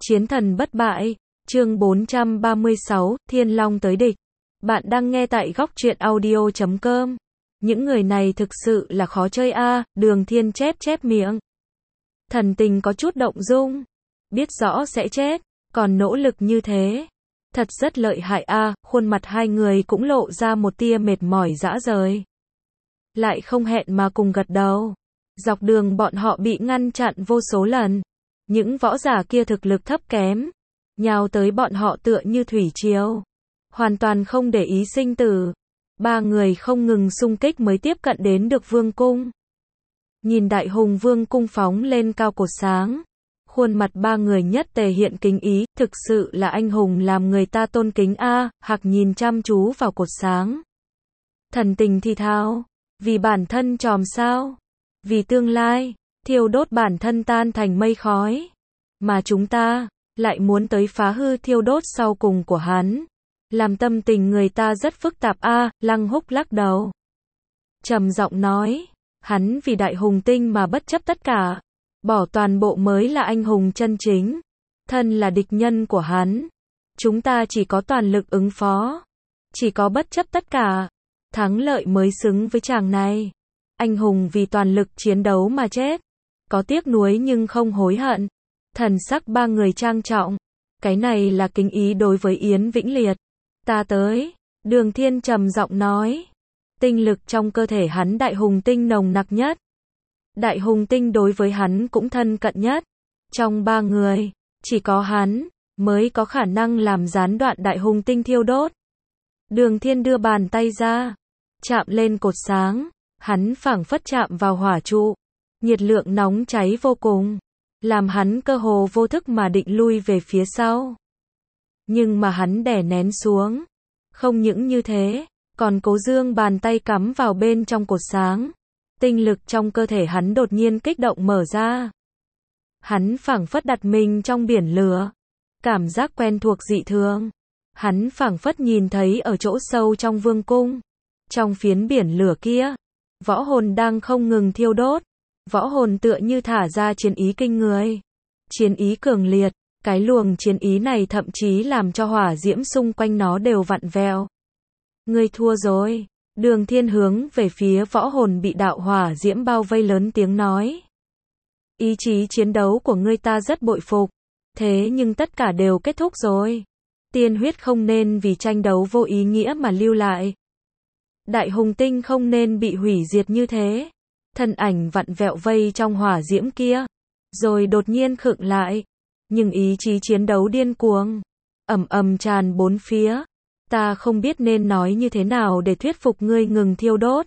Chiến thần bất bại, chương 436, Thiên Long tới địch. Bạn đang nghe tại góc truyện audio.com. Những người này thực sự là khó chơi a. Đường Thiên chép miệng. Thần tình có chút động dung. Biết rõ sẽ chết, còn nỗ lực như thế. Thật rất lợi hại a. Khuôn mặt hai người cũng lộ ra một tia mệt mỏi rã rời. Lại không hẹn mà cùng gật đầu. Dọc đường bọn họ bị ngăn chặn vô số lần. Những võ giả kia thực lực thấp kém, nhào tới bọn họ tựa như thủy triều, hoàn toàn không để ý sinh tử. Ba người không ngừng xung kích mới tiếp cận đến được vương cung. Nhìn đại hùng vương cung phóng lên cao cột sáng, khuôn mặt ba người nhất tề hiện kính ý, thực sự là anh hùng làm người ta tôn kính a. Hạc nhìn chăm chú vào cột sáng. Thần tình thì thào, vì bản thân tròm sao, vì tương lai, thiêu đốt bản thân tan thành mây khói. Mà chúng ta, lại muốn tới phá hư thiêu đốt sau cùng của hắn. Làm tâm tình người ta rất phức tạp a. Lăng Húc lắc đầu, trầm giọng nói, hắn vì đại hùng tinh mà bất chấp tất cả. Bỏ toàn bộ mới là anh hùng chân chính. Thân là địch nhân của hắn, chúng ta chỉ có toàn lực ứng phó. Chỉ có bất chấp tất cả, thắng lợi mới xứng với chàng này. Anh hùng vì toàn lực chiến đấu mà chết. Có tiếc nuối nhưng không hối hận. Thần sắc ba người trang trọng. Cái này là kính ý đối với Yến Vĩnh Liệt. Ta tới. Đường Thiên trầm giọng nói. Tinh lực trong cơ thể hắn đại hùng tinh nồng nặc nhất. Đại hùng tinh đối với hắn cũng thân cận nhất. Trong ba người, chỉ có hắn mới có khả năng làm gián đoạn đại hùng tinh thiêu đốt. Đường Thiên đưa bàn tay ra, chạm lên cột sáng. Hắn phảng phất chạm vào hỏa trụ. Nhiệt lượng nóng cháy vô cùng, làm hắn cơ hồ vô thức mà định lui về phía sau. Nhưng mà hắn đè nén xuống. Không những như thế, còn cố dương bàn tay cắm vào bên trong cột sáng. Tinh lực trong cơ thể hắn đột nhiên kích động mở ra. Hắn phảng phất đặt mình trong biển lửa. Cảm giác quen thuộc dị thường. Hắn phảng phất nhìn thấy ở chỗ sâu trong vương cung. Trong phiến biển lửa kia, võ hồn đang không ngừng thiêu đốt. Võ hồn tựa như thả ra chiến ý kinh người. Chiến ý cường liệt, cái luồng chiến ý này thậm chí làm cho hỏa diễm xung quanh nó đều vặn vẹo. Ngươi thua rồi. Đường Thiên hướng về phía võ hồn bị đạo hỏa diễm bao vây lớn tiếng nói. Ý chí chiến đấu của ngươi ta rất bội phục. Thế nhưng tất cả đều kết thúc rồi. Tiên huyết không nên vì tranh đấu vô ý nghĩa mà lưu lại. Đại hùng tinh không nên bị hủy diệt như thế. Thân ảnh vặn vẹo vây trong hỏa diễm kia, rồi đột nhiên khựng lại. Nhưng ý chí chiến đấu điên cuồng, ầm ầm tràn bốn phía. Ta không biết nên nói như thế nào để thuyết phục ngươi ngừng thiêu đốt.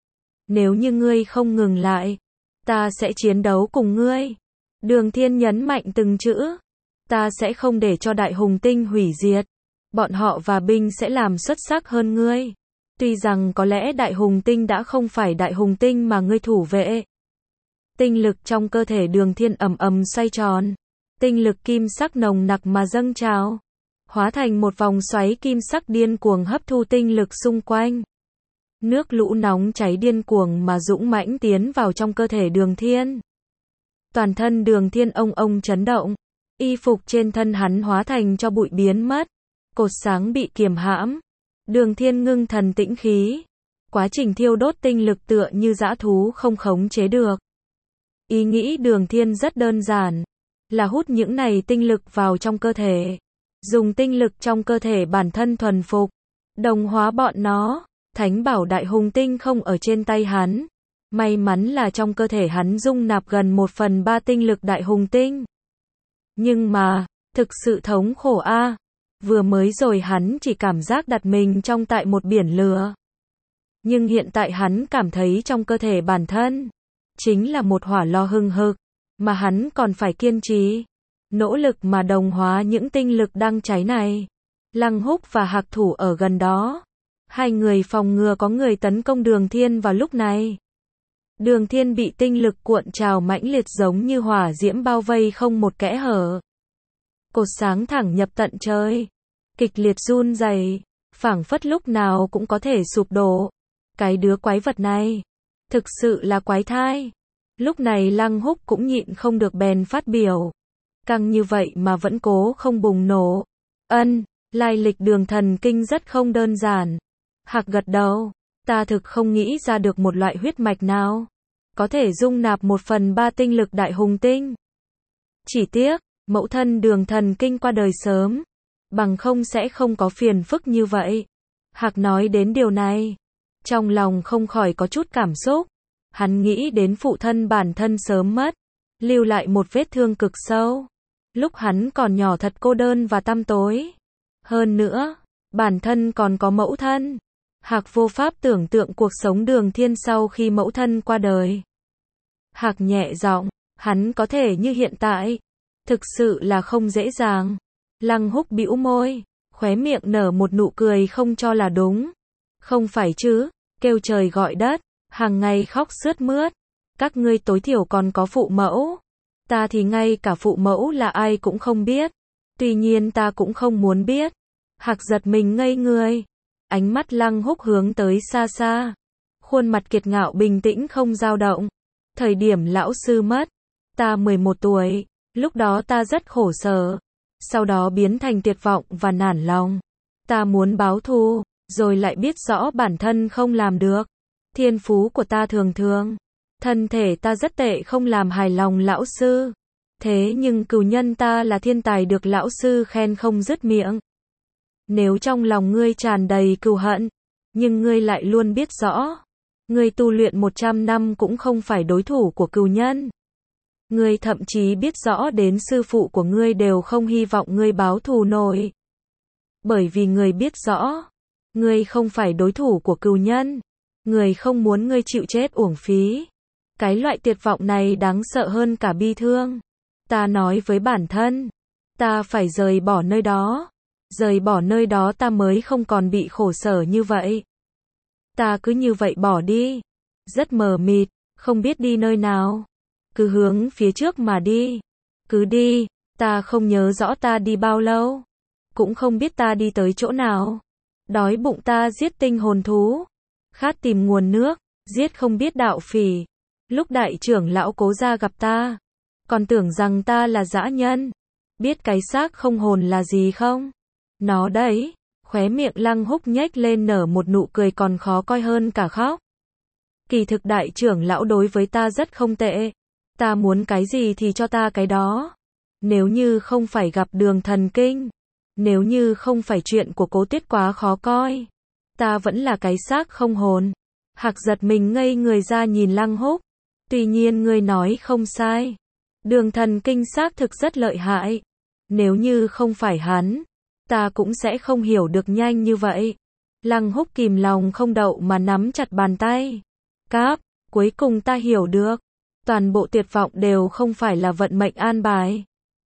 Nếu như ngươi không ngừng lại, ta sẽ chiến đấu cùng ngươi. Đường Thiên nhấn mạnh từng chữ. Ta sẽ không để cho đại hùng tinh hủy diệt. Bọn họ và binh sẽ làm xuất sắc hơn ngươi. Tuy rằng có lẽ đại hùng tinh đã không phải đại hùng tinh mà ngươi thủ vệ. Tinh lực trong cơ thể Đường Thiên ầm ầm xoay tròn. Tinh lực kim sắc nồng nặc mà dâng trào. Hóa thành một vòng xoáy kim sắc điên cuồng hấp thu tinh lực xung quanh. Nước lũ nóng cháy điên cuồng mà dũng mãnh tiến vào trong cơ thể Đường Thiên. Toàn thân Đường Thiên ông chấn động. Y phục trên thân hắn hóa thành cho bụi biến mất. Cột sáng bị kiềm hãm. Đường Thiên ngưng thần tĩnh khí. Quá trình thiêu đốt tinh lực tựa như dã thú không khống chế được. Ý nghĩ Đường Thiên rất đơn giản. Là hút những này tinh lực vào trong cơ thể. Dùng tinh lực trong cơ thể bản thân thuần phục. Đồng hóa bọn nó. Thánh bảo đại hùng tinh không ở trên tay hắn. May mắn là trong cơ thể hắn dung nạp gần 1/3 tinh lực đại hùng tinh. Nhưng mà, thực sự thống khổ a. Vừa mới rồi hắn chỉ cảm giác đặt mình trong tại một biển lửa. Nhưng hiện tại hắn cảm thấy trong cơ thể bản thân chính là một hỏa lò hừng hực, mà hắn còn phải kiên trì, nỗ lực mà đồng hóa những tinh lực đang cháy này. Lăng Húc và Hạc thủ ở gần đó. Hai người phòng ngừa có người tấn công Đường Thiên vào lúc này. Đường Thiên bị tinh lực cuộn trào mãnh liệt giống như hỏa diễm bao vây không một kẽ hở. Cột sáng thẳng nhập tận trời. Kịch liệt run rẩy, phảng phất lúc nào cũng có thể sụp đổ. Cái đứa quái vật này, thực sự là quái thai. Lúc này Lăng Húc cũng nhịn không được bèn phát biểu. Căng như vậy mà vẫn cố không bùng nổ. Lai lịch đường thần kinh rất không đơn giản. Hạc gật đầu. Ta thực không nghĩ ra được một loại huyết mạch nào có thể dung nạp 1/3 tinh lực đại hùng tinh. Chỉ tiếc, mẫu thân đường thần kinh qua đời sớm. Bằng không sẽ không có phiền phức như vậy. Hạc nói đến điều này. Trong lòng không khỏi có chút cảm xúc. Hắn nghĩ đến phụ thân bản thân sớm mất. Lưu lại một vết thương cực sâu. Lúc hắn còn nhỏ thật cô đơn và tăm tối. Hơn nữa, bản thân còn có mẫu thân. Hạc vô pháp tưởng tượng cuộc sống đường thiên sau khi mẫu thân qua đời. Hạc nhẹ giọng, hắn có thể như hiện tại. Thực sự là không dễ dàng. Lăng Húc bĩu môi, khóe miệng nở một nụ cười không cho là đúng. Không phải chứ, kêu trời gọi đất, hàng ngày khóc sướt mướt. Các ngươi tối thiểu còn có phụ mẫu. Ta thì ngay cả phụ mẫu là ai cũng không biết. Tuy nhiên ta cũng không muốn biết. Hạc giật mình ngây người. Ánh mắt Lăng Húc hướng tới xa xa. Khuôn mặt kiệt ngạo bình tĩnh không dao động. Thời điểm lão sư mất, ta 11 tuổi, lúc đó ta rất khổ sở. Sau đó biến thành tuyệt vọng và nản lòng. Ta muốn báo thù, rồi lại biết rõ bản thân không làm được. Thiên phú của ta thường thường. Thân thể ta rất tệ không làm hài lòng lão sư. Thế nhưng cừu nhân ta là thiên tài được lão sư khen không dứt miệng. Nếu trong lòng ngươi tràn đầy cừu hận, nhưng ngươi lại luôn biết rõ, ngươi tu luyện 100 năm cũng không phải đối thủ của cừu nhân. Ngươi thậm chí biết rõ đến sư phụ của ngươi đều không hy vọng ngươi báo thù nổi. Bởi vì ngươi biết rõ, ngươi không phải đối thủ của cừu nhân. Ngươi không muốn ngươi chịu chết uổng phí. Cái loại tuyệt vọng này đáng sợ hơn cả bi thương. Ta nói với bản thân, ta phải rời bỏ nơi đó. Rời bỏ nơi đó ta mới không còn bị khổ sở như vậy. Ta cứ như vậy bỏ đi. Rất mờ mịt, không biết đi nơi nào. Cứ hướng phía trước mà đi. Cứ đi, ta không nhớ rõ ta đi bao lâu. Cũng không biết ta đi tới chỗ nào. Đói bụng ta giết tinh hồn thú. Khát tìm nguồn nước, giết không biết đạo phỉ. Lúc đại trưởng lão Cố gia gặp ta, còn tưởng rằng ta là dã nhân. Biết cái xác không hồn là gì không? Nó đấy. Khóe miệng Lăng Húc nhếch lên nở một nụ cười còn khó coi hơn cả khóc. Kỳ thực đại trưởng lão đối với ta rất không tệ. Ta muốn cái gì thì cho ta cái đó. Nếu như không phải gặp đường thần kinh, nếu như không phải chuyện của Cố Tuyết quá khó coi, ta vẫn là cái xác không hồn. Hạc giật mình ngây người ra nhìn Lăng Húc. Tuy nhiên ngươi nói không sai. Đường thần kinh xác thực rất lợi hại. Nếu như không phải hắn, ta cũng sẽ không hiểu được nhanh như vậy. Lăng Húc kìm lòng không đậu mà nắm chặt bàn tay. Cáp, cuối cùng ta hiểu được. Toàn bộ tuyệt vọng đều không phải là vận mệnh an bài.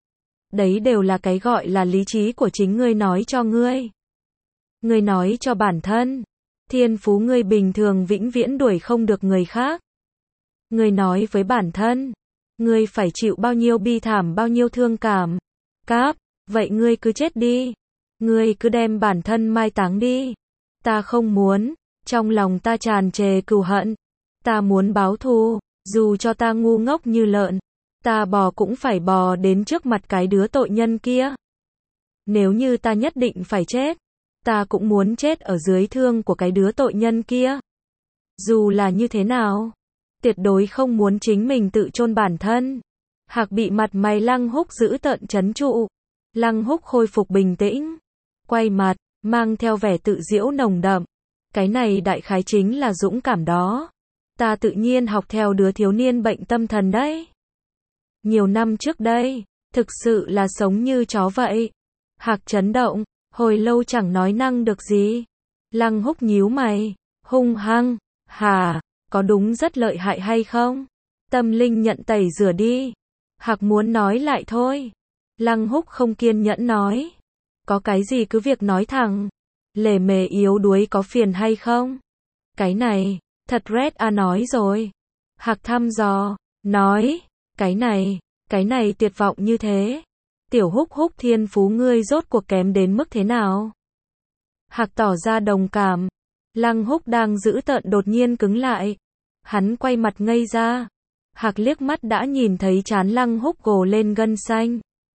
Đấy đều là cái gọi là lý trí của chính ngươi nói cho ngươi. Ngươi nói cho bản thân. Thiên phú ngươi bình thường vĩnh viễn đuổi không được người khác. Ngươi nói với bản thân. Ngươi phải chịu bao nhiêu bi thảm bao nhiêu thương cảm. Cáp, vậy ngươi cứ chết đi. Ngươi cứ đem bản thân mai táng đi. Ta không muốn. Trong lòng ta tràn trề cừu hận. Ta muốn báo thù. Dù cho ta ngu ngốc như lợn, ta bò cũng phải bò đến trước mặt cái đứa tội nhân kia. Nếu như ta nhất định phải chết, ta cũng muốn chết ở dưới thương của cái đứa tội nhân kia. Dù là như thế nào, tuyệt đối không muốn chính mình tự chôn bản thân. Hạc bị mặt mày Lăng Húc giữ tợn trấn trụ. Lăng Húc khôi phục bình tĩnh, quay mặt, mang theo vẻ tự giễu nồng đậm. Cái này đại khái chính là dũng cảm đó. Ta tự nhiên học theo đứa thiếu niên bệnh tâm thần đấy. Nhiều năm trước đây, thực sự là sống như chó vậy. Hạc chấn động, hồi lâu chẳng nói năng được gì. Lăng Húc nhíu mày, hung hăng, hả, có đúng rất lợi hại hay không? Tâm linh nhận tẩy rửa đi. Hạc muốn nói lại thôi. Lăng Húc không kiên nhẫn nói. Có cái gì cứ việc nói thẳng. Lề mề yếu đuối có phiền hay không? Cái này, thật Red A nói rồi. Hạc thăm dò, nói, cái này tuyệt vọng như thế. Tiểu Húc Húc thiên phú ngươi rốt cuộc kém đến mức thế nào? Hạc tỏ ra đồng cảm. Lăng Húc đang giữ tợn đột nhiên cứng lại. Hắn quay mặt ngây ra. Hạc liếc mắt đã nhìn thấy trán Lăng Húc gồ lên gân xanh.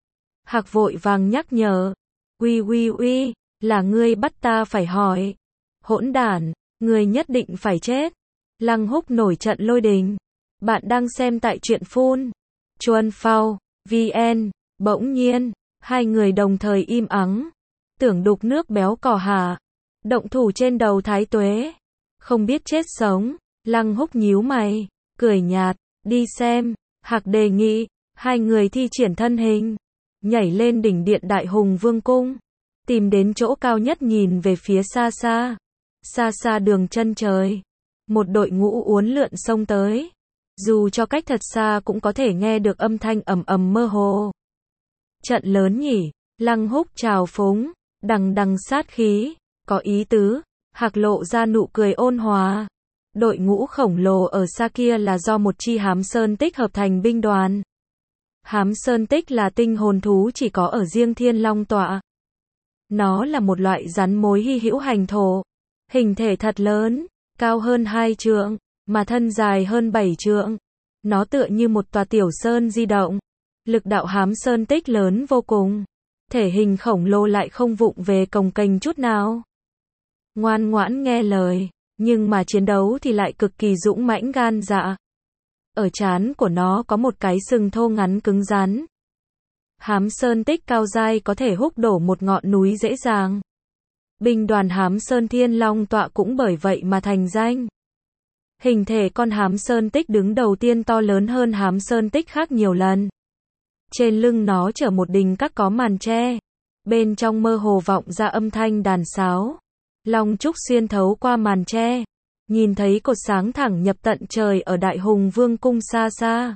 Hạc vội vàng nhắc nhở. Uy, là ngươi bắt ta phải hỏi. Hỗn đản, ngươi nhất định phải chết. Lăng Húc nổi trận lôi đình. Bạn đang xem tại truyện phun. Chuan Phao, VN. Bỗng nhiên, hai người đồng thời im ắng. Tưởng đục nước béo cò hả? Động thủ trên đầu Thái Tuế. Không biết chết sống. Lăng Húc nhíu mày, cười nhạt, đi xem. Hạc đề nghị, hai người thi triển thân hình, nhảy lên đỉnh điện Đại Hùng Vương cung, tìm đến chỗ cao nhất nhìn về phía xa xa đường chân trời. Một đội ngũ uốn lượn xông tới, dù cho cách thật xa cũng có thể nghe được âm thanh ầm ầm mơ hồ. Trận lớn nhỉ? Lăng Húc trào phúng, đằng sát khí, có ý tứ. Hạc lộ ra nụ cười ôn hòa. Đội ngũ khổng lồ ở xa kia là do một chi Hám Sơn Tích hợp thành binh đoàn. Hám Sơn Tích là tinh hồn thú chỉ có ở riêng Thiên Long tọa. Nó là một loại rắn mối hy hữu hành thổ. Hình thể thật lớn, cao hơn 2 trượng, mà thân dài hơn 7 trượng. Nó tựa như một tòa tiểu sơn di động. Lực đạo Hám Sơn Tích lớn vô cùng. Thể hình khổng lồ lại không vụng về cồng kềnh chút nào. Ngoan ngoãn nghe lời, nhưng mà chiến đấu thì lại cực kỳ dũng mãnh gan dạ. Ở trán của nó có một cái sừng thô ngắn cứng rắn. Hám Sơn Tích cao dai có thể húc đổ một ngọn núi dễ dàng. Binh đoàn Hám Sơn Thiên Long tọa cũng bởi vậy mà thành danh. Hình thể con Hám Sơn Tích đứng đầu tiên to lớn hơn Hám Sơn Tích khác nhiều lần. Trên lưng nó chở một đình các có màn tre. Bên trong mơ hồ vọng ra âm thanh đàn sáo. Long trúc xuyên thấu qua màn tre. Nhìn thấy cột sáng thẳng nhập tận trời ở Đại Hùng Vương cung xa xa.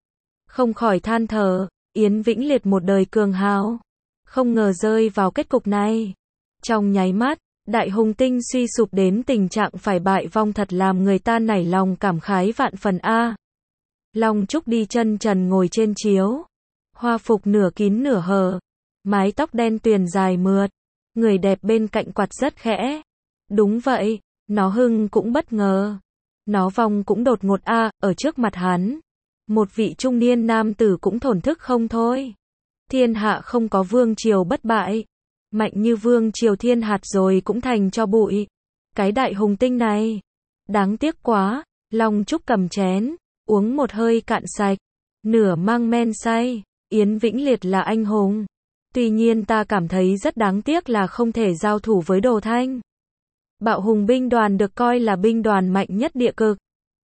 Không khỏi than thở, Yến Vĩnh Liệt một đời cường hào. Không ngờ rơi vào kết cục này. Trong nháy mắt, Đại Hùng Tinh suy sụp đến tình trạng phải bại vong thật làm người ta nảy lòng cảm khái vạn phần a. Long trúc đi chân trần ngồi trên chiếu. Hoa phục nửa kín nửa hở. Mái tóc đen tuyền dài mượt. Người đẹp bên cạnh quạt rất khẽ. Đúng vậy, nó hưng cũng bất ngờ. Nó vong cũng đột ngột a, ở trước mặt hắn. Một vị trung niên nam tử cũng thổn thức không thôi. Thiên hạ không có vương triều bất bại. Mạnh như vương triều thiên hạt rồi cũng thành cho bụi. Cái Đại Hùng Tinh này. Đáng tiếc quá, Long Trúc cầm chén. Uống một hơi cạn sạch. Nửa mang men say. Yến Vĩnh Liệt là anh hùng. Tuy nhiên ta cảm thấy rất đáng tiếc là không thể giao thủ với Đồ Thanh. Bạo Hùng binh đoàn được coi là binh đoàn mạnh nhất địa cực.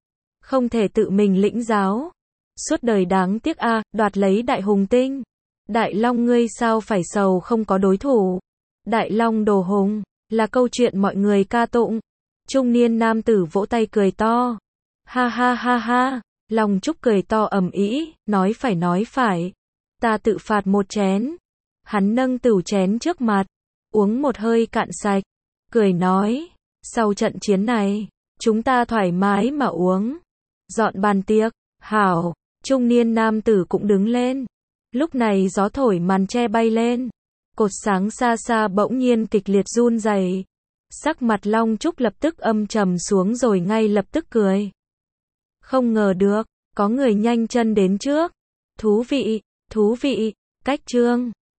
Không thể tự mình lĩnh giáo. Suốt đời đáng tiếc a, đoạt lấy Đại Hùng Tinh. Đại Long ngươi sao phải sầu không có đối thủ. Đại Long Đồ Hùng, là câu chuyện mọi người ca tụng. Trung niên nam tử vỗ tay cười to. Ha ha, Long Trúc cười to ầm ĩ, nói phải. Ta tự phạt một chén. Hắn nâng tửu chén trước mặt, uống một hơi cạn sạch, cười nói, sau trận chiến này, chúng ta thoải mái mà uống. Dọn bàn tiệc, hảo, trung niên nam tử cũng đứng lên. Lúc này gió thổi màn tre bay lên, cột sáng xa bỗng nhiên kịch liệt run rẩy. Sắc mặt Long Trúc lập tức âm trầm xuống rồi ngay lập tức cười. Không ngờ được, có người nhanh chân đến trước. Thú vị, cách chương